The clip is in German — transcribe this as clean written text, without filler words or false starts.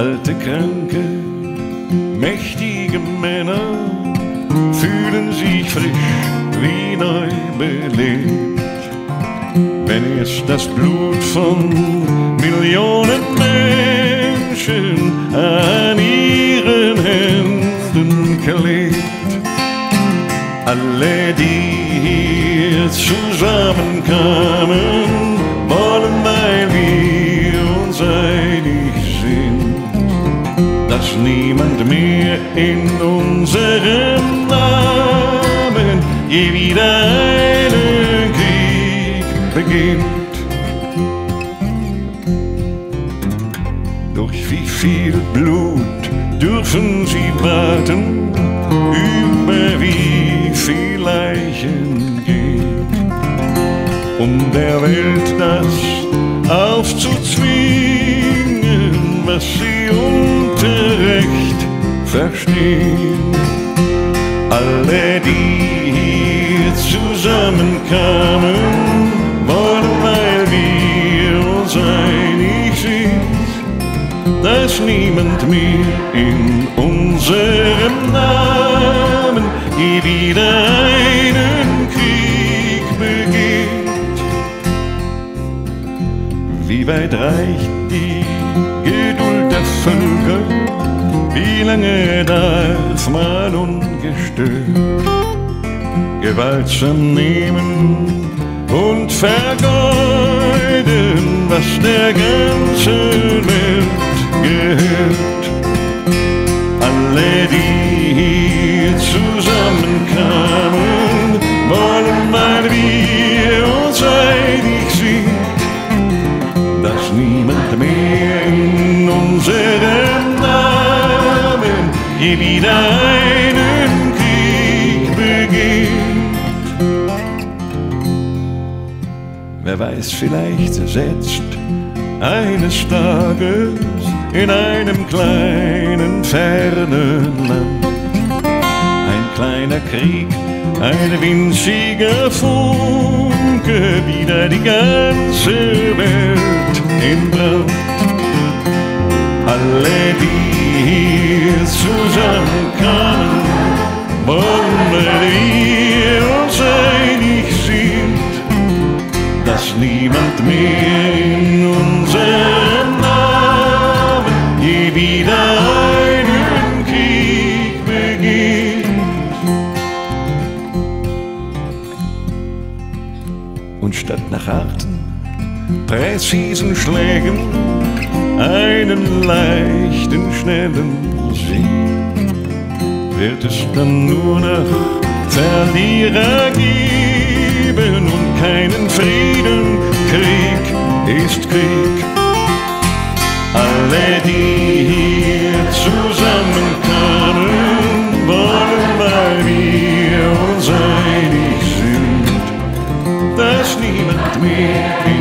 Alte, kranke, mächtige Männer fühlen sich frisch wie neu belebt. Wenn erst das Blut von Millionen Menschen an ihren Händen klebt. Alle, die hier zusammenkamen, wollen, weil wir uns einig sind, dass niemand mehr in unserem Namen je wieder einen Krieg beginnt. Durch wie viel Blut dürfen sie warten, über wie viel Leichen geht, um der Welt das aufzuzwingen, was sie unter Recht verstehen. Alle, die hier zusammenkamen, wollen, weil wir uns einig sind, dass niemand mehr in unserem Namen je wieder einen Krieg beginnt. Wie weit reicht die Geduld der Völker? Wie lange darf man ungestört gewaltsam nehmen und vergeuden, was der ganzen Welt gehört? Alle, die hier zusammenkamen, wollen, weil wir uns einig sind, dass niemand mehr in unserem Namen je wieder einen Krieg beginnt. Wer weiß, vielleicht setzt eines Tages in einem kleinen, fernen Land ein kleiner Krieg, ein winziger Funke, wieder die ganze Welt in Brand. Alle, die hier zusammenkamen, wollen, weil wir uns einig sind, dass niemand mehr in unserem Namen je wieder einen Krieg beginnt. Und statt nach harten, präzisen Schlägen einen leichten, schnellen Sieg, wird es dann nur noch Verlierer geben und keinen Frieden. Krieg ist Krieg. Alle, die hier zusammenkamen, wollen, weil wir uns einig sind, dass niemand mehr